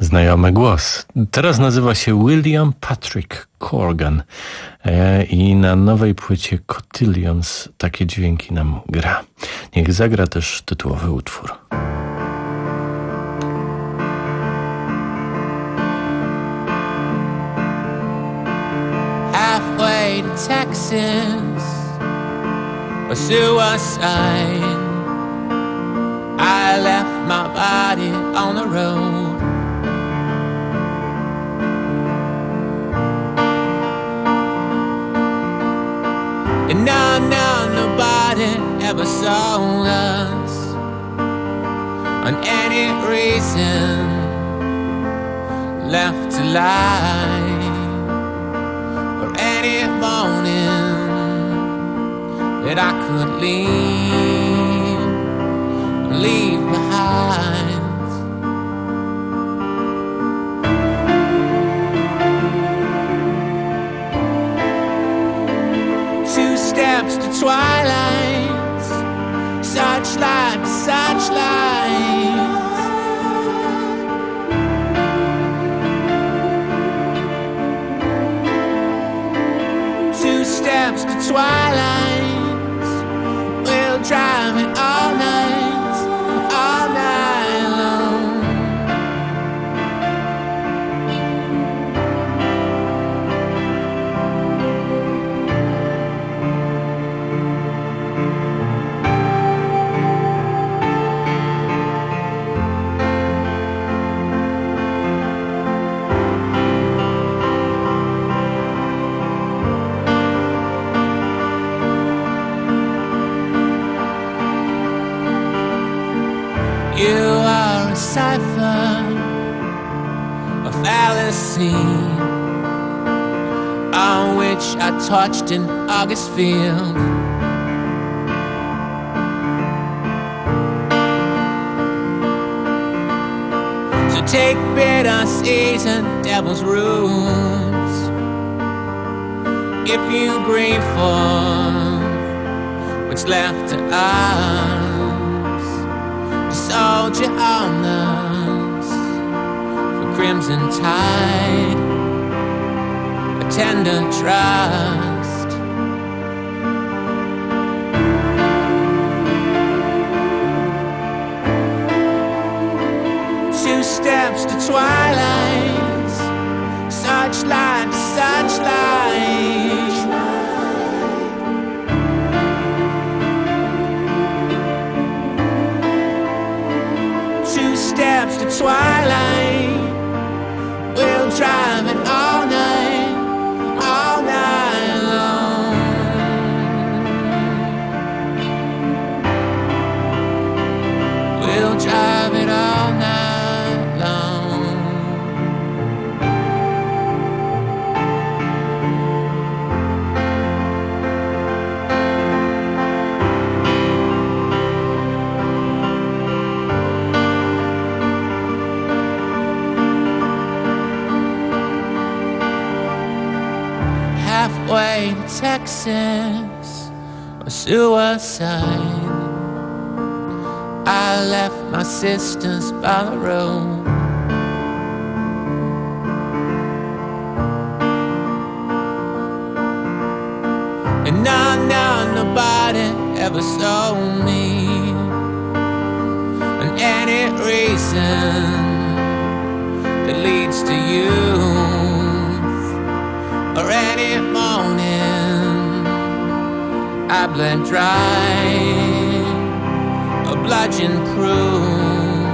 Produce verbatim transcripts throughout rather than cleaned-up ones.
znajomy głos. Teraz nazywa się William Patrick Corgan e, i na nowej płycie Cotillions takie dźwięki nam gra. Niech zagra też tytułowy utwór. Halfway to Texas, a suicide. I left my body on the road. And no, no, nobody ever saw us on any reason left to lie, or any morning that I could leave, leave behind. Two steps to twilight, such light, such light. Two steps to twilight, we'll drive it all night, all night long. You are a cipher, a fallacy on which I touched in August field. So take bitter season, devil's roots, if you grieve for what's left to us. Soldier honors for crimson tide, a tender trust. Two steps to twilight, such light, such light. Steps to twilight, we'll drive it all night, all night long. We'll drive it all night long. Halfway to Texas, a suicide. I left my sisters by the road. And no, no, nobody ever saw me and any reason that leads to you. Or any morning I bled dry, a bludgeon proof.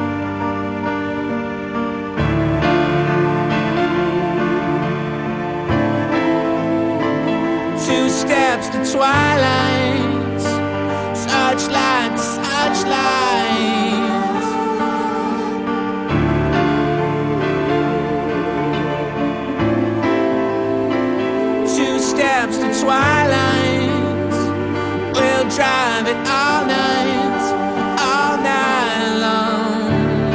Two steps to twilight, such light, such light. Steps to twilight, we'll drive it all night, all night long.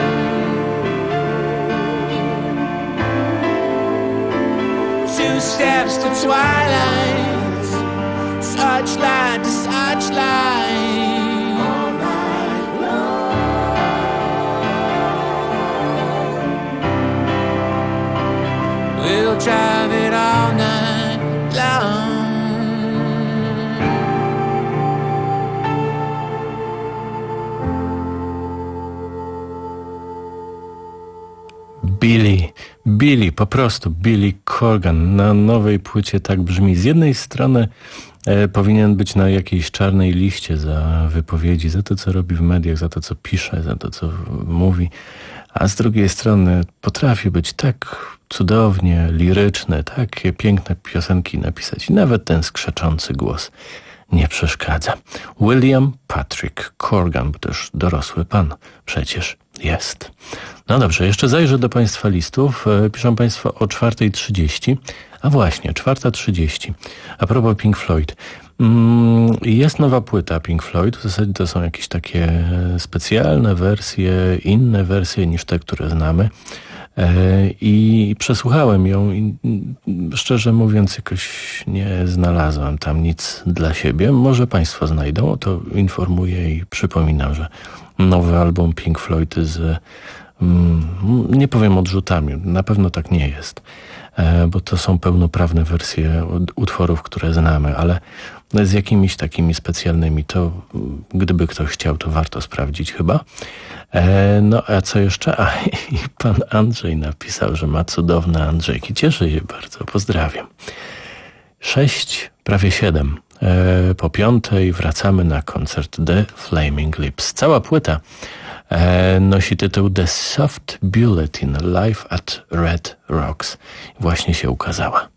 Two steps to twilight, such light, such light. All night long. I'll drive it all night long. Billy, Billy, po prostu Billy Corgan na nowej płycie tak brzmi. Z jednej strony e, powinien być na jakiejś czarnej liście za wypowiedzi, za to, co robi w mediach, za to, co pisze, za to, co mówi, a z drugiej strony potrafi być tak cudownie liryczny, takie piękne piosenki napisać i nawet ten skrzeczący głos nie przeszkadza. William Patrick Corgan, bo też dorosły pan przecież jest. No dobrze, jeszcze zajrzę do państwa listów. Piszą państwo o czwartej trzydzieści. A właśnie, czwarta trzydzieści. A propos Pink Floyd. Jest nowa płyta Pink Floyd. W zasadzie to są jakieś takie specjalne wersje, inne wersje niż te, które znamy. I przesłuchałem ją i szczerze mówiąc jakoś nie znalazłem tam nic dla siebie. Może państwo znajdą, to informuję i przypominam, że nowy album Pink Floyd z, nie powiem odrzutami, na pewno tak nie jest, bo to są pełnoprawne wersje utworów, które znamy, ale z jakimiś takimi specjalnymi, to gdyby ktoś chciał, to warto sprawdzić chyba. No a co jeszcze? A i pan Andrzej napisał, że ma cudowne Andrzejki. Cieszę się bardzo, pozdrawiam. Sześć, prawie siedem. Po piątej wracamy na koncert The Flaming Lips. Cała płyta nosi tytuł The Soft Bulletin Live at Red Rocks. Właśnie się ukazała.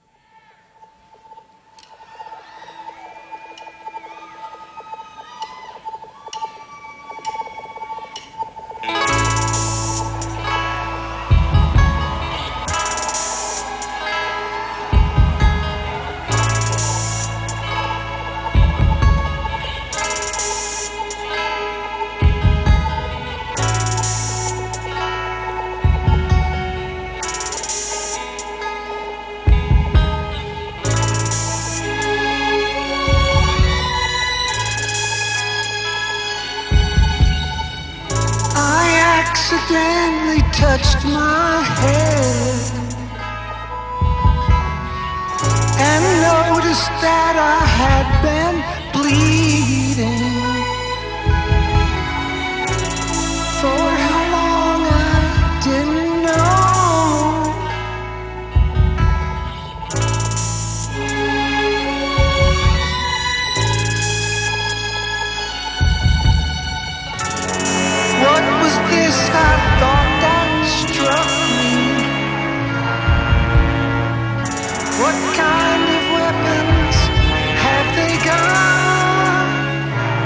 Accidentally touched my head and noticed that I had been bleeding. For how long I didn't know. What was this I thought that struck me? What kind of weapons have they got?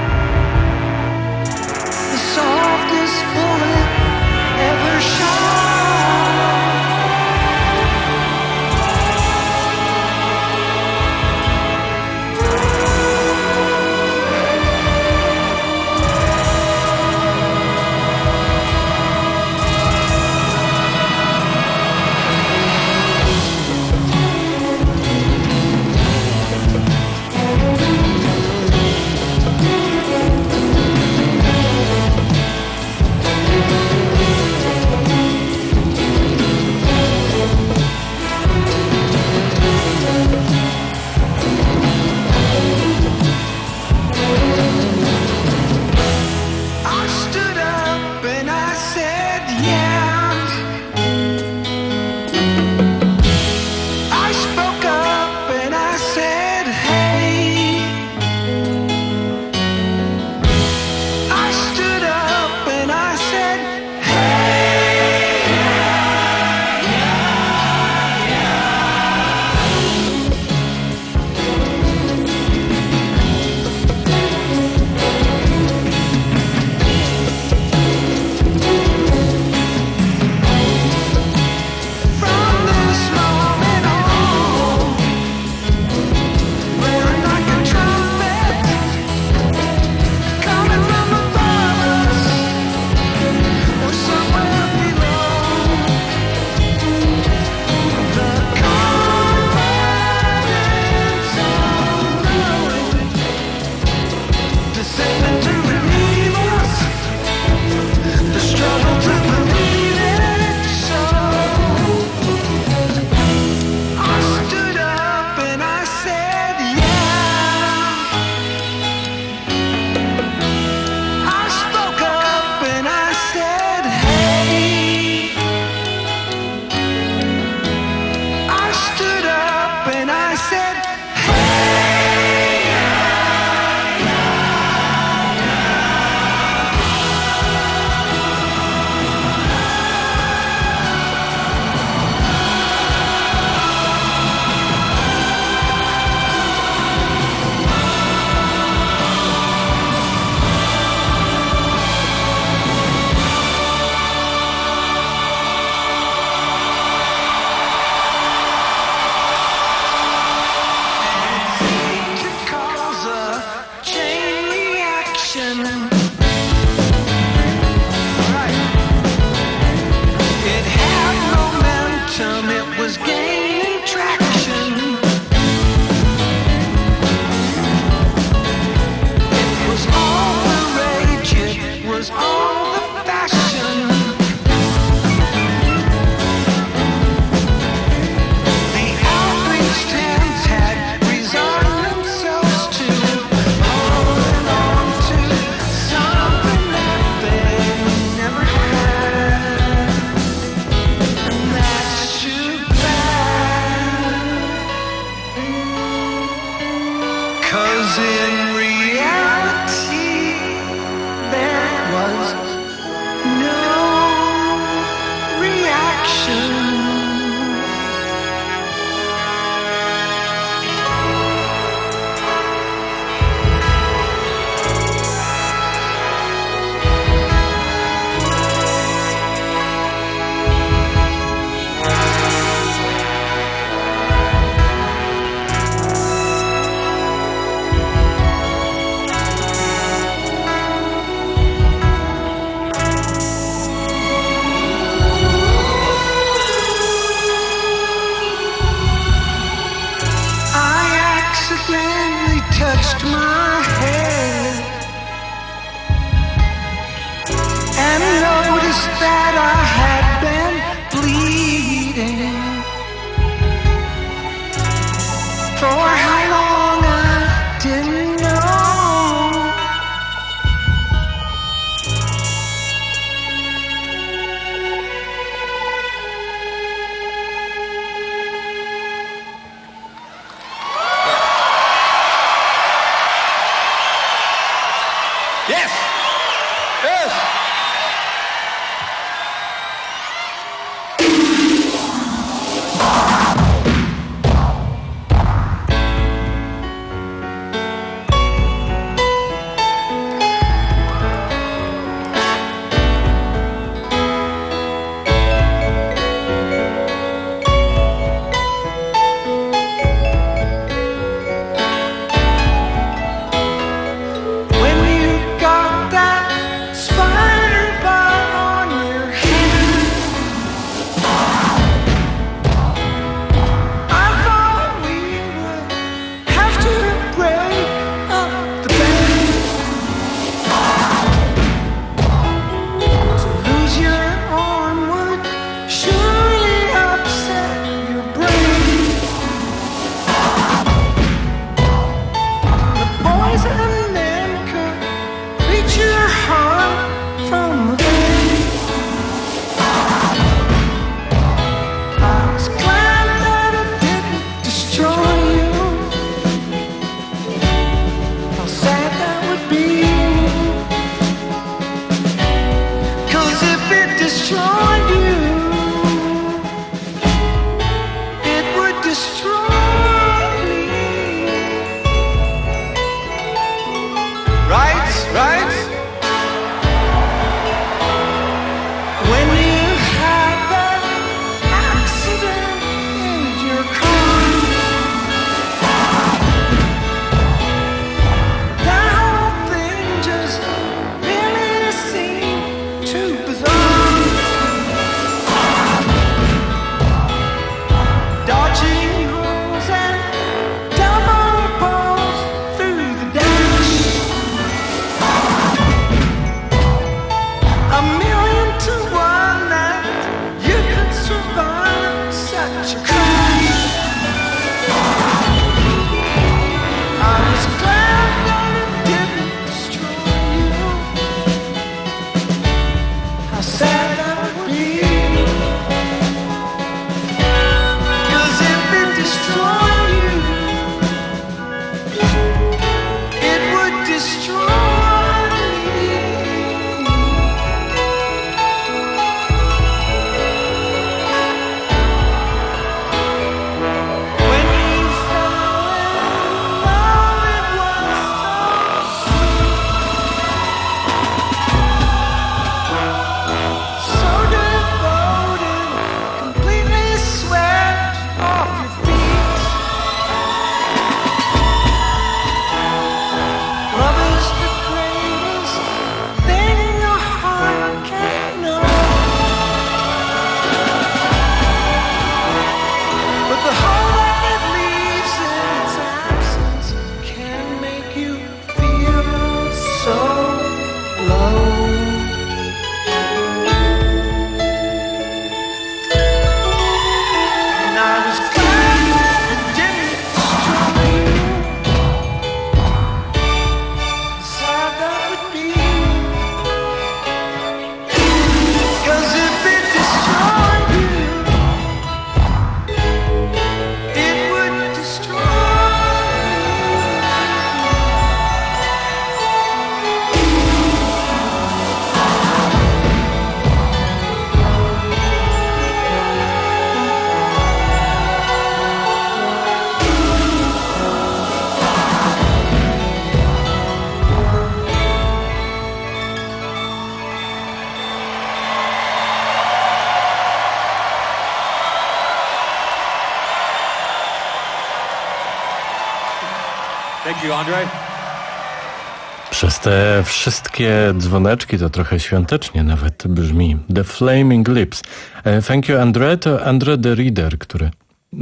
Thank you, Andre. Przez te wszystkie dzwoneczki to trochę świątecznie nawet brzmi. The Flaming Lips. E, thank you, Andre. To Andre the Reader, który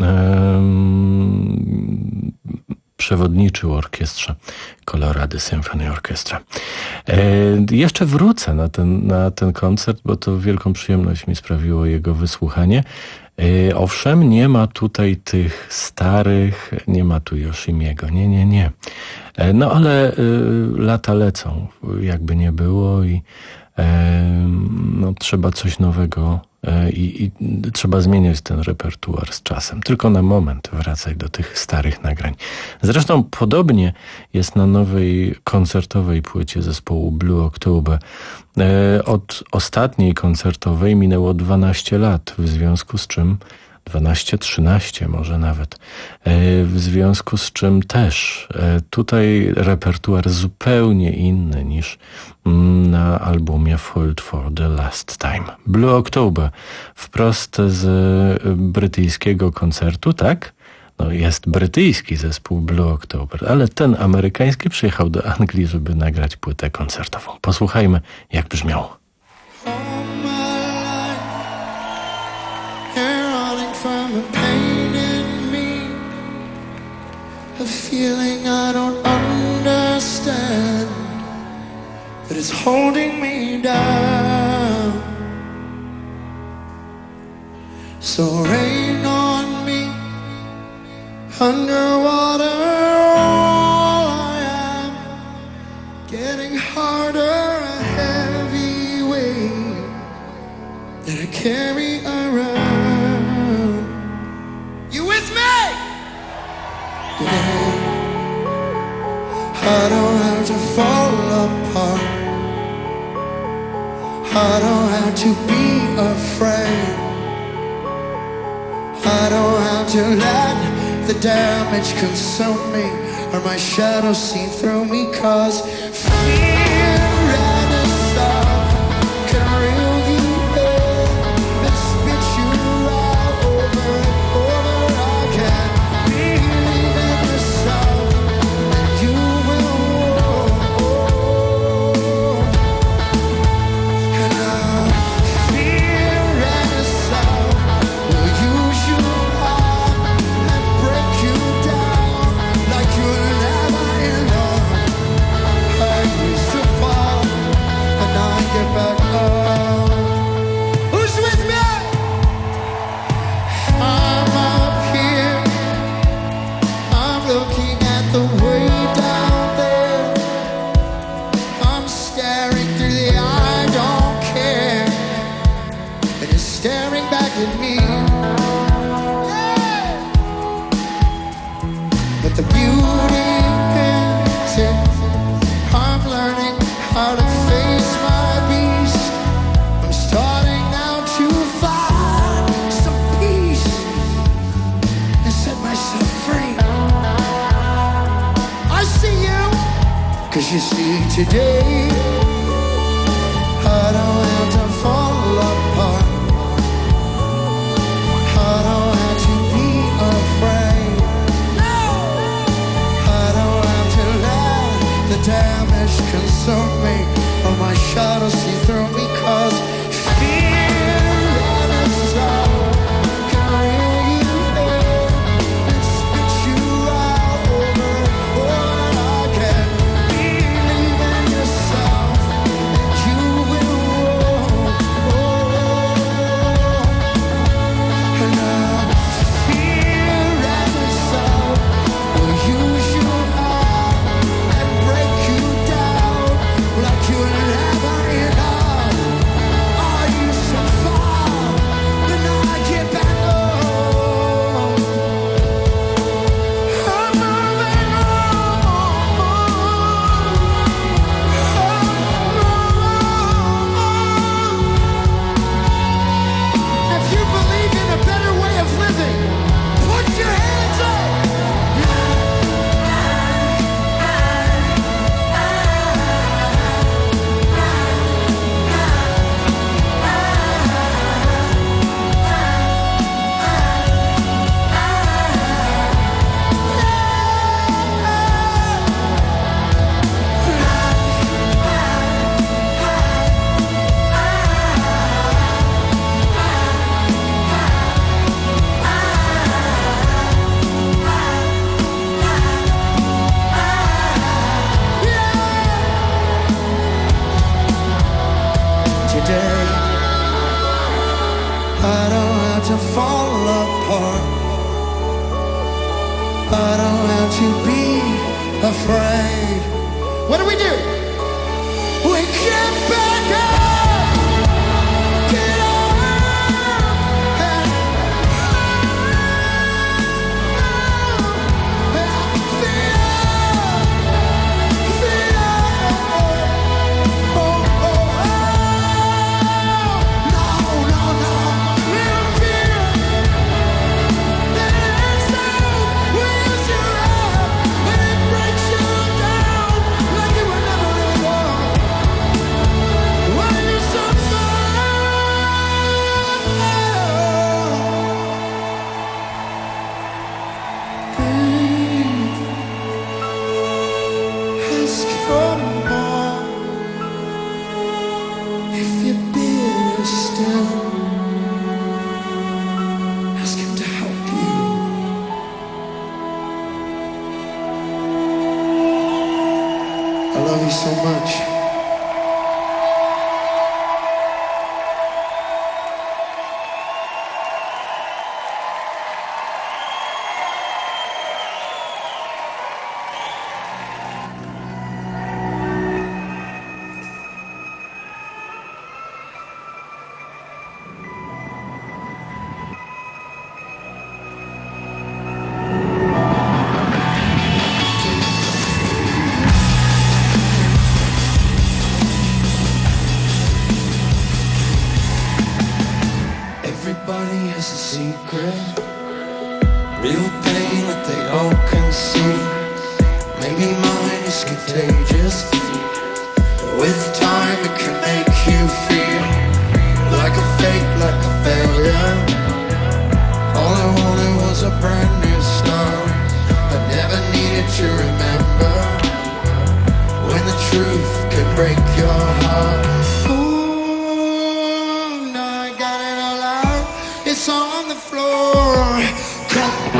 um, przewodniczył orkiestrze Colorado Symphony Orchestra. E, jeszcze wrócę na ten, na ten koncert, bo to wielką przyjemność mi sprawiło jego wysłuchanie. E, owszem, nie ma tutaj tych starych, nie ma tu Yoshimiego, nie, nie, nie. E, no ale e, lata lecą, jakby nie było i e, no, trzeba coś nowego e, i, i trzeba zmieniać ten repertuar z czasem. Tylko na moment wracaj do tych starych nagrań. Zresztą podobnie jest na nowej koncertowej płycie zespołu Blue October. E, od ostatniej koncertowej minęło dwanaście lat, w związku z czym dwanaście, trzynaście może nawet, e, w związku z czym też e, tutaj repertuar zupełnie inny niż mm, na albumie Fooled for the Last Time. Blue October wprost z e, brytyjskiego koncertu, tak? No jest brytyjski zespół Blue October, ale ten amerykański przyjechał do Anglii, żeby nagrać płytę koncertową. Posłuchajmy, jak brzmiał. A feeling I don't understand, but it's holding me down. So rain on me, underwater all I am, getting harder, a heavy weight that I carry around. You with me? I don't have to fall apart, I don't have to be afraid, I don't have to let the damage consume me or my shadow see through me, 'cause fear and stuff can reel you in and spit you out over and over again. Believe in yourself and you will walk. And now fear and stuff will use you up and break you down like you're never enough. I used to fall and now I get back up. Who's with me? I'm up here, I'm looking at the way down there, I'm staring through the I don't care, and it's staring back at me. Yeah. But the beauty is it, I'm learning how to face my beast. I'm starting now to find some peace and set myself free. I see you, 'cause you see today I don't have to fall apart, I don't have to be afraid, I don't have to let the damage consume me or my shadow see through me, 'cause fear and sorrow can reel you in and spit you out over and over again. Believe in yourself and you will walk. And now fear and sorrow will use you up and break you down like you're never enough. apart. I don't have to be afraid. What do we do? We get back up, get up, and, and feel, feel. Oh, oh, oh. No, no, no, little fear. There's no wheels you're up, and it breaks you down like you were never alone. When you suffer, ask for more. If you're bitter still, ask him to help you. I love you so much. Everybody has a secret, real pain that they all can see. Maybe mine is contagious. With time it can make you feel like a fake, like a failure. All I wanted was a brand new start. I never needed to remember when the truth could break your heart. Ooh, now I got it all out. It's on the floor. Come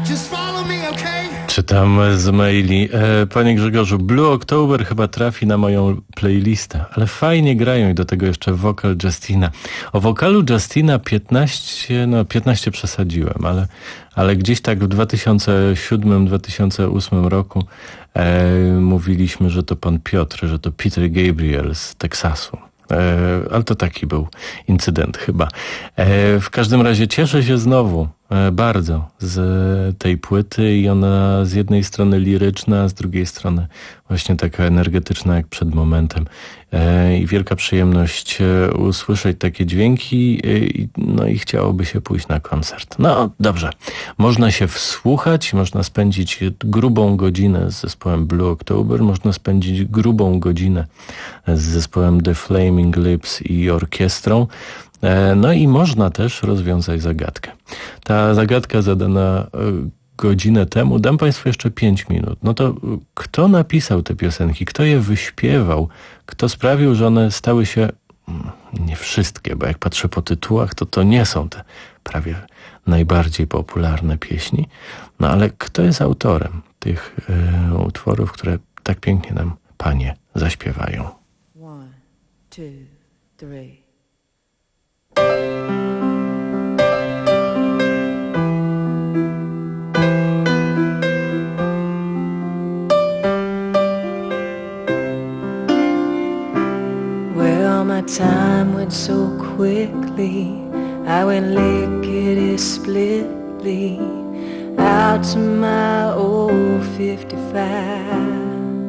Just follow me, okay? Czytam z maili. E, panie Grzegorzu, Blue October chyba trafi na moją playlistę, ale fajnie grają i do tego jeszcze wokal Justina. O wokalu Justina piętnaście, no piętnaście przesadziłem, ale, ale gdzieś tak w dwa tysiące siódmym dwa tysiące ósmym roku e, mówiliśmy, że to pan Piotr, że to Peter Gabriel z Teksasu. E, ale to taki był incydent chyba. E, w każdym razie cieszę się znowu e, bardzo z tej płyty i ona z jednej strony liryczna, a z drugiej strony właśnie taka energetyczna jak przed momentem. E, I wielka przyjemność e, usłyszeć takie dźwięki e, no i chciałoby się pójść na koncert. No dobrze, można się wsłuchać, można spędzić grubą godzinę z zespołem Blue October, można spędzić grubą godzinę z zespołem The Flaming Lips i orkiestrą. No i można też rozwiązać zagadkę. Ta zagadka zadana godzinę temu, dam Państwu jeszcze pięć minut. No to kto napisał te piosenki? Kto je wyśpiewał? Kto sprawił, że one stały się, nie wszystkie, bo jak patrzę po tytułach, to to nie są te prawie najbardziej popularne pieśni. No ale kto jest autorem tych y, utworów, które tak pięknie nam panie zaśpiewają? One, two, three. Well, my time went so quickly, I went lickety-splitly out to my old fifty-five.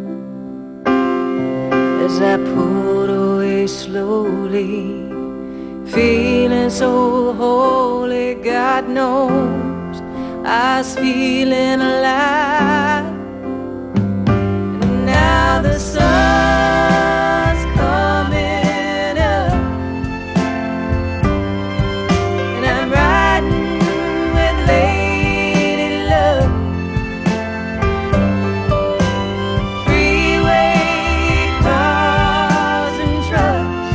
As I pulled away slowly, feeling so holy, God knows I was feeling alive. And now the sun's coming up, and I'm riding with Lady Luck. Freeway cars and trucks,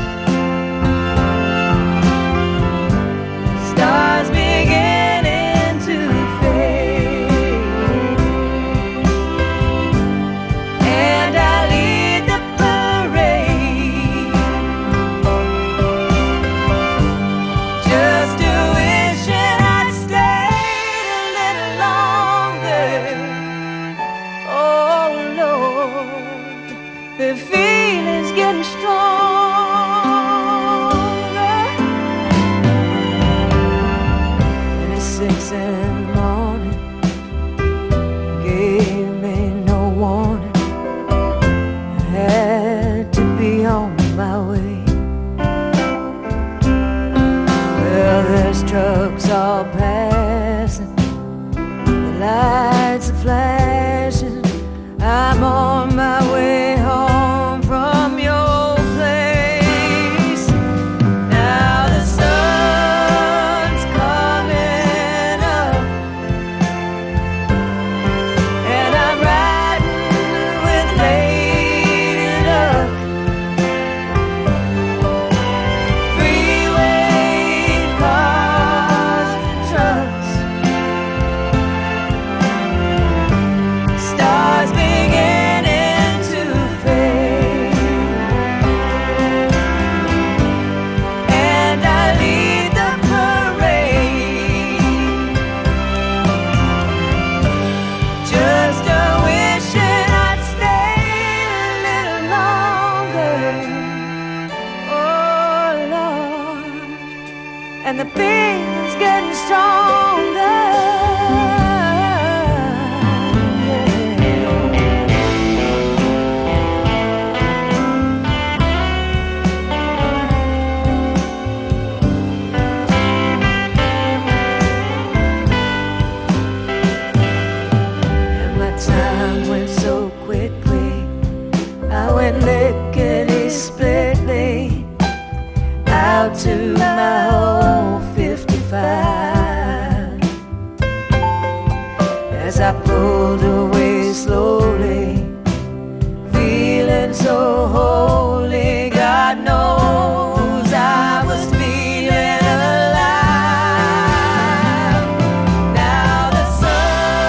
stars beginning to fade, and I lead the parade, just a wishing I'd stayed a little longer. Oh Lord, the feeling's getting stronger. And it's six in the morning, gave me no warning. I had to be on my way. Well, there's trucks all passing, the lights are flashing. I'm on my way home from your place. Now the sun's coming up, and I'm riding with Lady Luck. Freeway cars and trucks, stars beginning to fade, and I lead the parade, just a wishing I'd stayed a little longer. Oh Lord, and the pain's getting stronger. And my time went so quickly, I went lickety-splitly out to my old fifty-five. As I pulled away slowly, feeling so holy, God knows I was feeling alive. Now the sun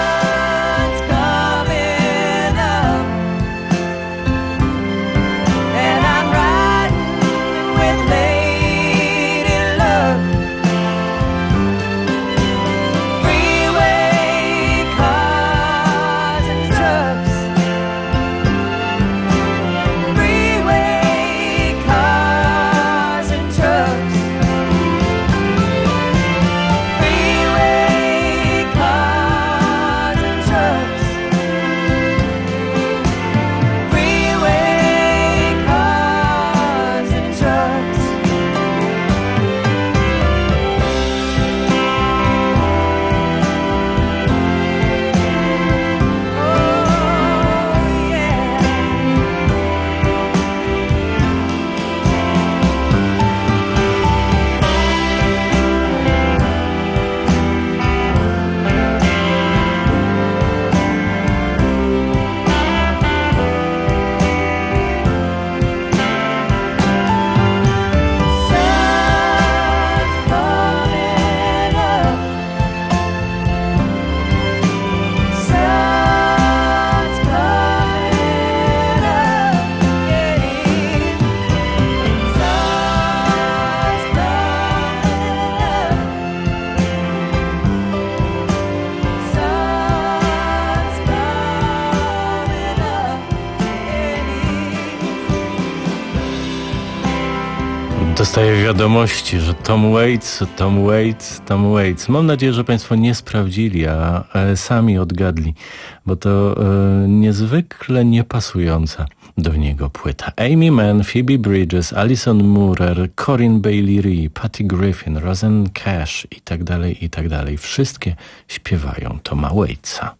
Dostaję wiadomości, że Tom Waits, Tom Waits, Tom Waits. Mam nadzieję, że Państwo nie sprawdzili, a sami odgadli, bo to e, niezwykle niepasująca do niego płyta. Amy Mann, Phoebe Bridgers, Alison Moorer, Corinne Bailey Rae, Patty Griffin, Rosanne Cash i tak dalej, i tak dalej. Wszystkie śpiewają Toma Waitsa.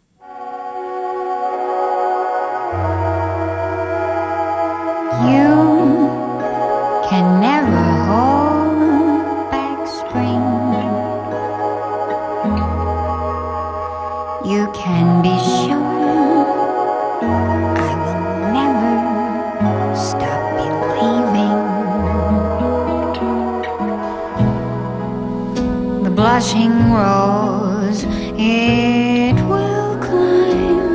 You can never hold back spring. You can be sure I will never stop believing. The blushing rose, it will climb.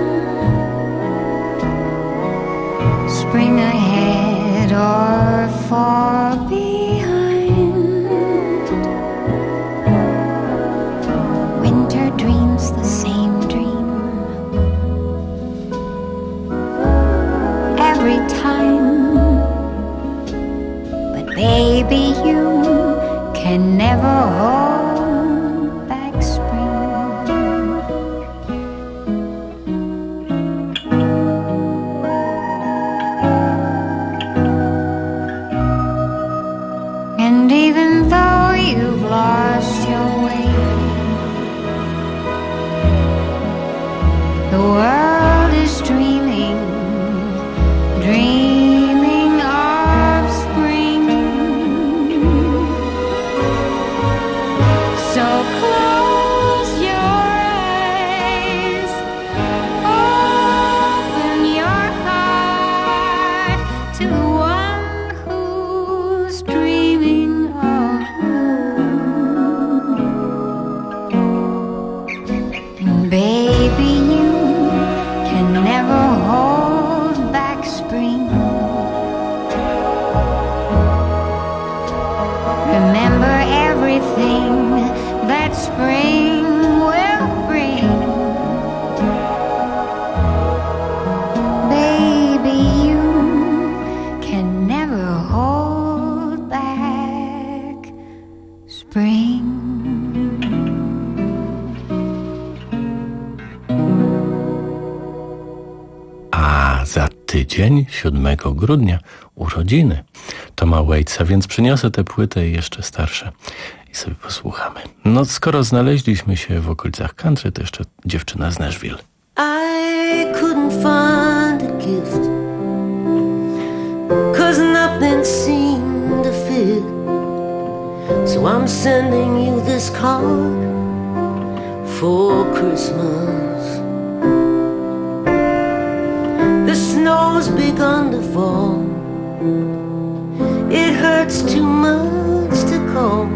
Spring ahead or far behind. Winter dreams the same dream every time. But baby, you can never hold back spring. And even though you've lost your way, the world is dreaming, dreaming of spring. So close your eyes, open your heart to the one who's dreaming of home. And baby, you can never hold back spring. Remember everything that spring will bring. Baby, you can never hold back spring. A za tydzień, siódmego grudnia, urodziny Toma Waitsa, więc przyniosę tę płytę i jeszcze starsze i sobie posłuchamy. No skoro znaleźliśmy się w okolicach country, to jeszcze dziewczyna z Nashville. I couldn't find a gift, 'cause nothing seemed to fit. So I'm sending you this card for Christmas. The snow's begun to fall. It hurts too much to call.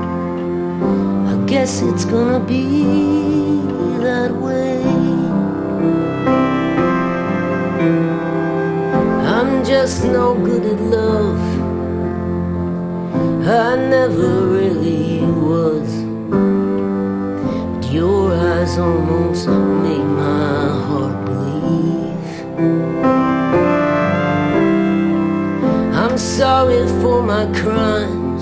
I guess it's gonna be that way. I'm just no good at love. I never really was. But your eyes almost made my heart believe. I'm sorry for my crimes.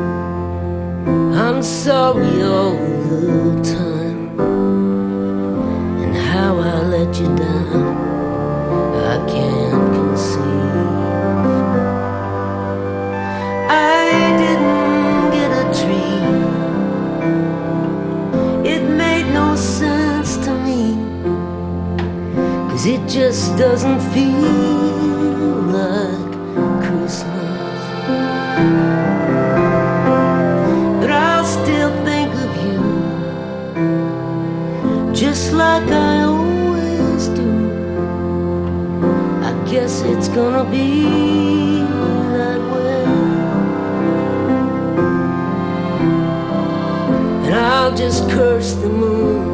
I'm sorry all the time. And how I let you down, I can't conceive. I didn't get a tree. It made no sense to me, 'cause it just doesn't feel like Christmas. But I'll still think of you, just like I always do. I guess it's gonna be that way. And I'll just curse the moon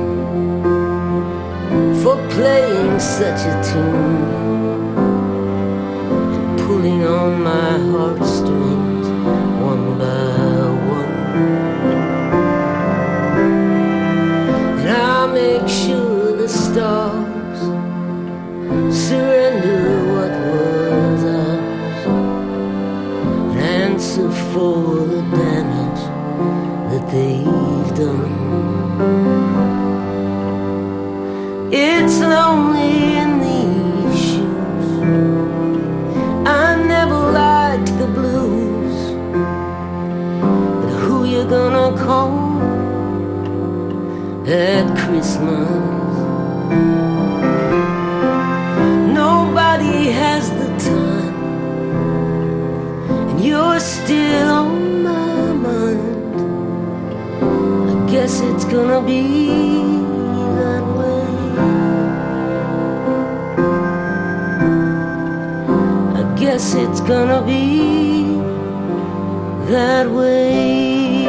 for playing such a tune and pulling on my heartstrings one by one. And I'll make sure the stars surrender what was ours and answer for Christmas. Nobody has the time, and you're still on my mind. I guess it's gonna be that way. I guess it's gonna be that way.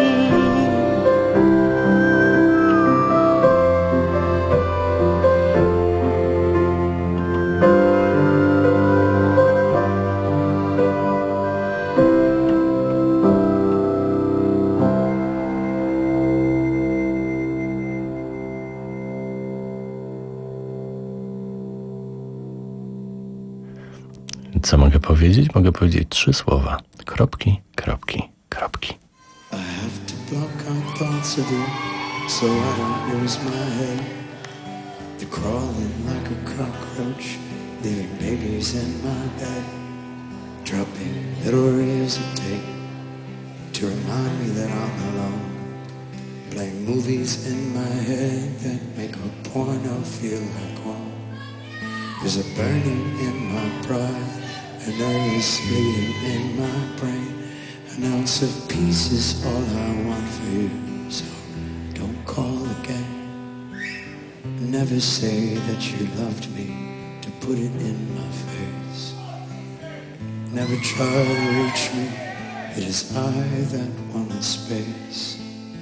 Co mogę powiedzieć? Mogę powiedzieć trzy słowa. Kropki, kropki, kropki. I have to block out thoughts of you so I don't lose my head. You're crawling like a cockroach, leaving babies in my bed, dropping little reels of tape to remind me that I'm alone, playing movies in my head that make a porno feel like home. There's a burning in my pride, an nervous bleeding in my brain. An ounce of peace is all I want for you, so don't call again. Never say that you loved me to put it in my face. Never try to reach me, it is I that wanted space.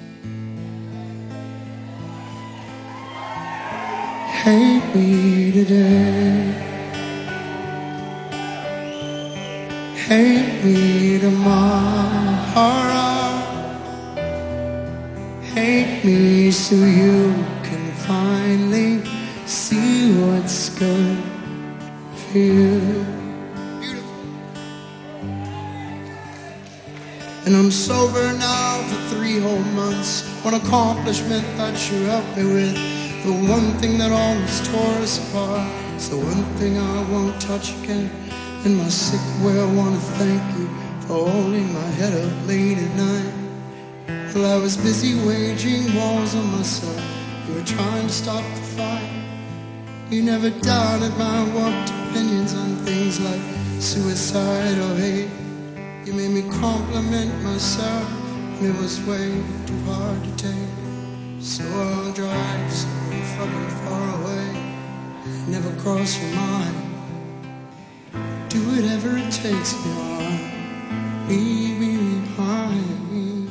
Hate me today, hate me tomorrow, hate me so you can finally see what's good for you. And I'm sober now for three whole months, one accomplishment that you helped me with. The one thing that always tore us apart, it's the one thing I won't touch again. In my sick way I want to thank you for holding my head up late at night. While I was busy waging wars on myself, you were trying to stop the fight. You never doubted my warped opinions on things like suicide or hate. You made me compliment myself, and it was way too hard to take. So I'll drive so fucking far away, never cross your mind. Do whatever it takes, beyond, leave me behind.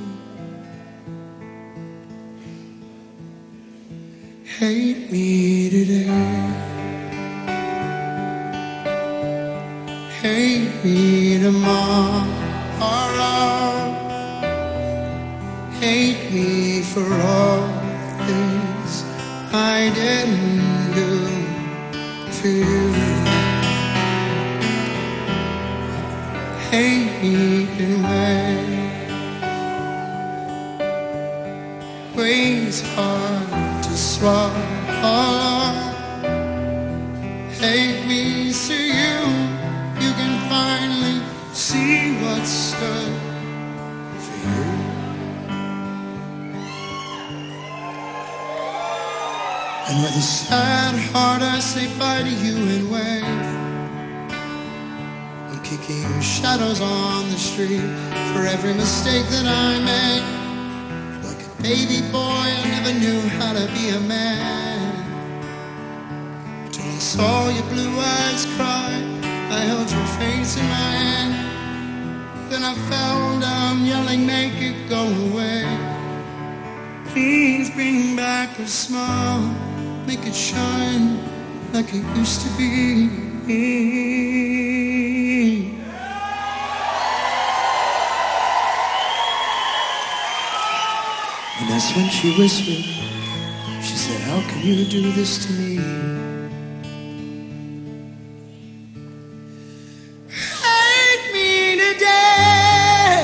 Hate me today, hate me tomorrow, hate me for all things I didn't do for you. Hate me in ways, ways hard to swallow. Hate me so you, you can finally see what's good for you. And with a sad heart I say bye to you and wave. I'm kicking shadows on the street for every mistake that I made. Like a baby boy I never knew how to be a man, till I saw your blue eyes cry. I held your face in my hand, then I fell down yelling, make it go away. Please bring back a smile, make it shine like it used to be. And that's when she whispered, she said, how can you do this to me? Hate me today,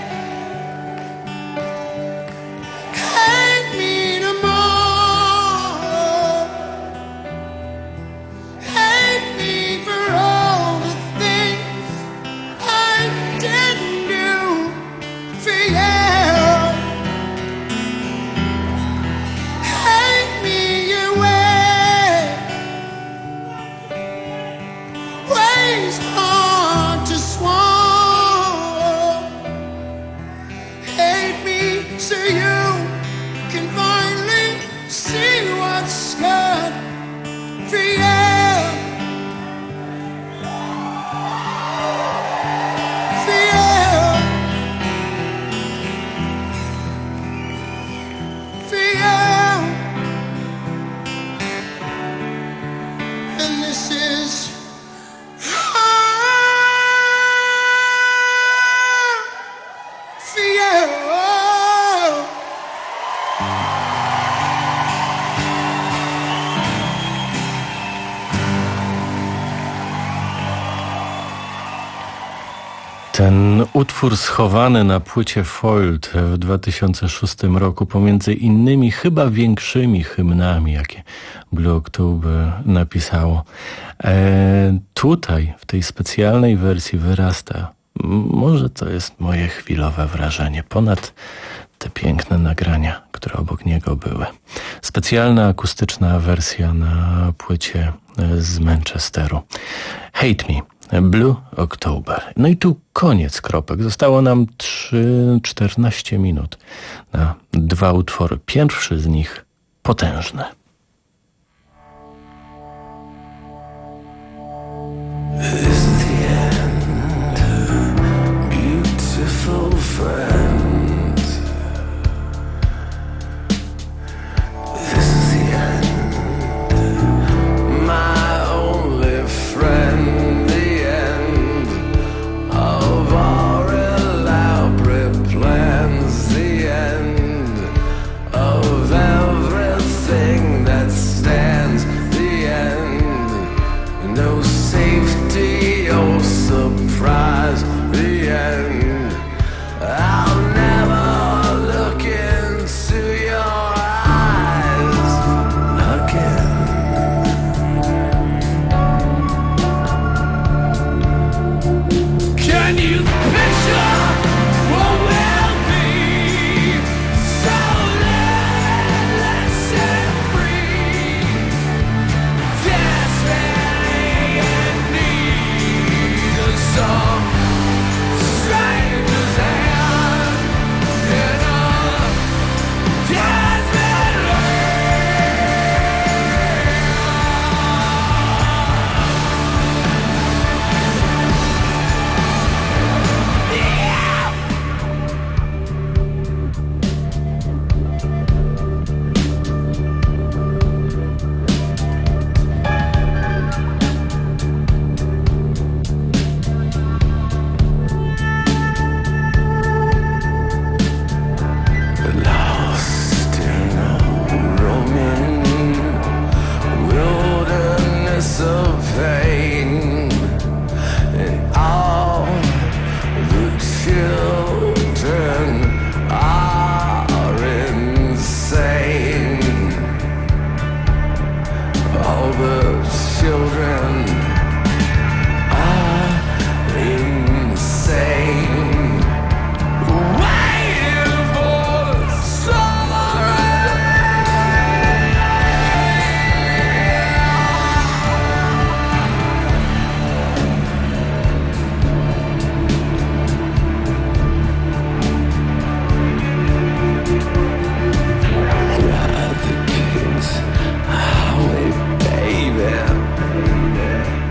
hate me tomorrow, hate me for all the things I didn't do for you. Hate me is hard to swallow. Hate me so you can finally see what's good for you. For you. For you. And this is hard for you. Ten utwór schowany na płycie Foiled w dwa tysiące szóstym roku pomiędzy innymi chyba większymi hymnami, jakie Blue October napisało. E, tutaj, w tej specjalnej wersji wyrasta, może to jest moje chwilowe wrażenie, ponad te piękne nagrania, które obok niego były. Specjalna akustyczna wersja na płycie z Manchesteru. Hate Me. Blue October. No i tu koniec kropek. Zostało nam trzy czternaście minut na dwa utwory. Pierwszy z nich potężny. This is the end, beautiful friends. This is the end, my only friend. Of our elaborate plans, the end of everything that stands, the end, no safety or surprise, the end. I'll never look into your eyes again. Can you picture what will be? So let's set free. Destiny and need of some stranger's hand in a desert lost in a roaming wilderness of pain, and all the children are insane. All the children are insane. Waiting for summer God, the kids, how we baby.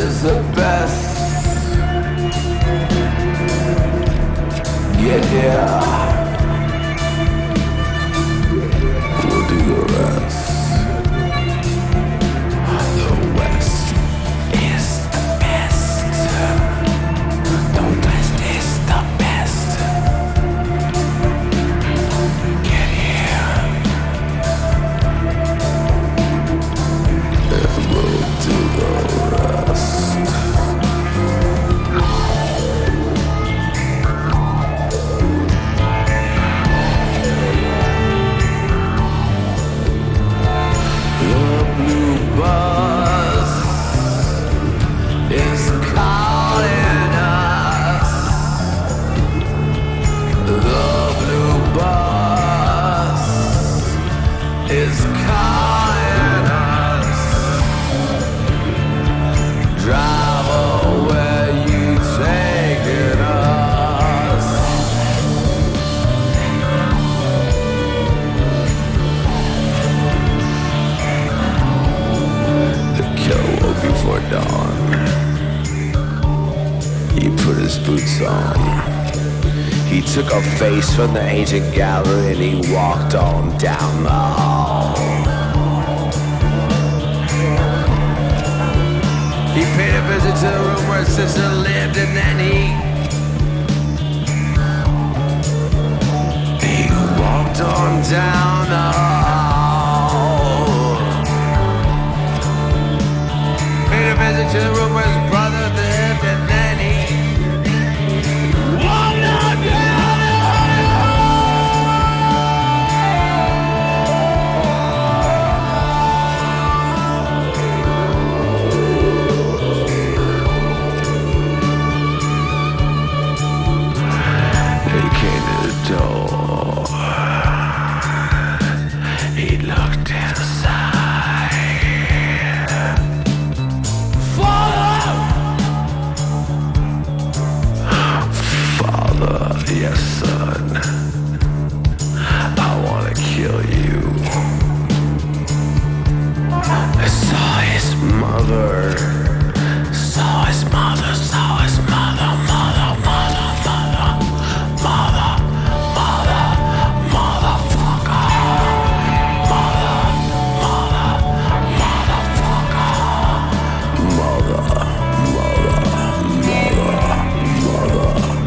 is the best. Get here, we'll do the rest. The West is the best. The West is the best. Get here, and we'll do the rest. Bus is calling us. The blue bus is calling us. Driver, where you taking us? Before dawn, he put his boots on. He took a face from the ancient gallery and he walked on down the hall. He paid a visit to the room where his sister lived, and then he he walked on down the hall. Paid a visit to the room where his brother lived, and then he walked on down the hall. He came to the door. He looked inside. Yes, son, I want to kill you. I saw his mother, saw his mother, saw his mother, mother, mother, mother, mother, mother, motherfucker, mother, mother, motherfucker, mother, mother, mother, mother.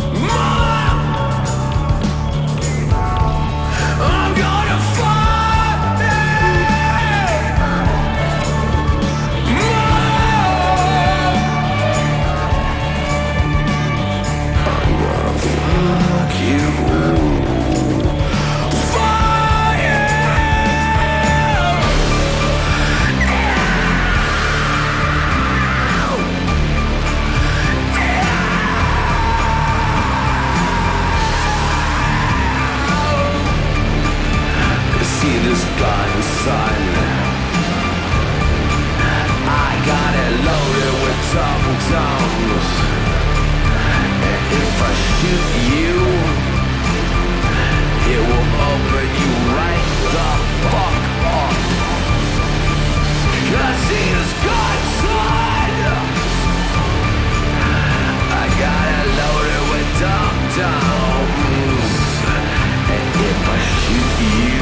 I'm gonna fight I'm gonna fuck you. See this gun, son, I got it loaded with tom-toms. And if I shoot you, it will open you right the fuck up. I see this gun, son, I got it loaded with tom-toms. And if I shoot you,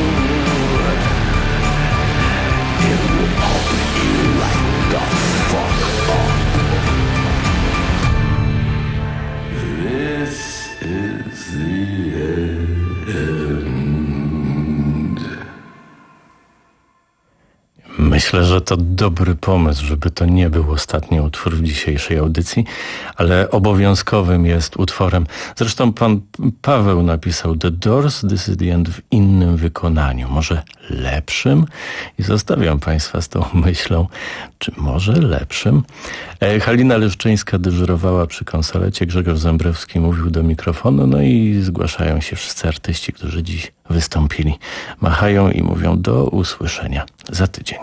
it will open you right the fuck up. This is the end. Myślę, że to dobry pomysł, żeby to nie był ostatni utwór w dzisiejszej audycji, ale obowiązkowym jest utworem. Zresztą pan Paweł napisał The Doors, This is the End w innym wykonaniu, może lepszym? I zostawiam państwa z tą myślą, czy może lepszym? Halina Leszczyńska dyżurowała przy konsolecie, Grzegorz Zembrowski mówił do mikrofonu, no i zgłaszają się wszyscy artyści, którzy dziś wystąpili. Machają i mówią do usłyszenia za tydzień.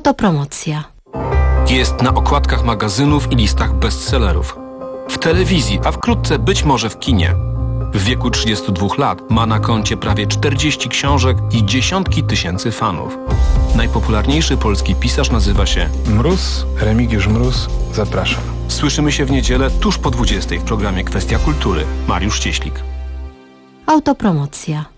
Autopromocja. Jest na okładkach magazynów i listach bestsellerów. W telewizji, a wkrótce być może w kinie. W wieku trzydziestu dwóch lat ma na koncie prawie czterdzieści książek i dziesiątki tysięcy fanów. Najpopularniejszy polski pisarz nazywa się Mróz, Remigiusz Mróz. Zapraszam. Słyszymy się w niedzielę tuż po dwudziestej w programie Kwestia Kultury. Mariusz Cieślik. Autopromocja.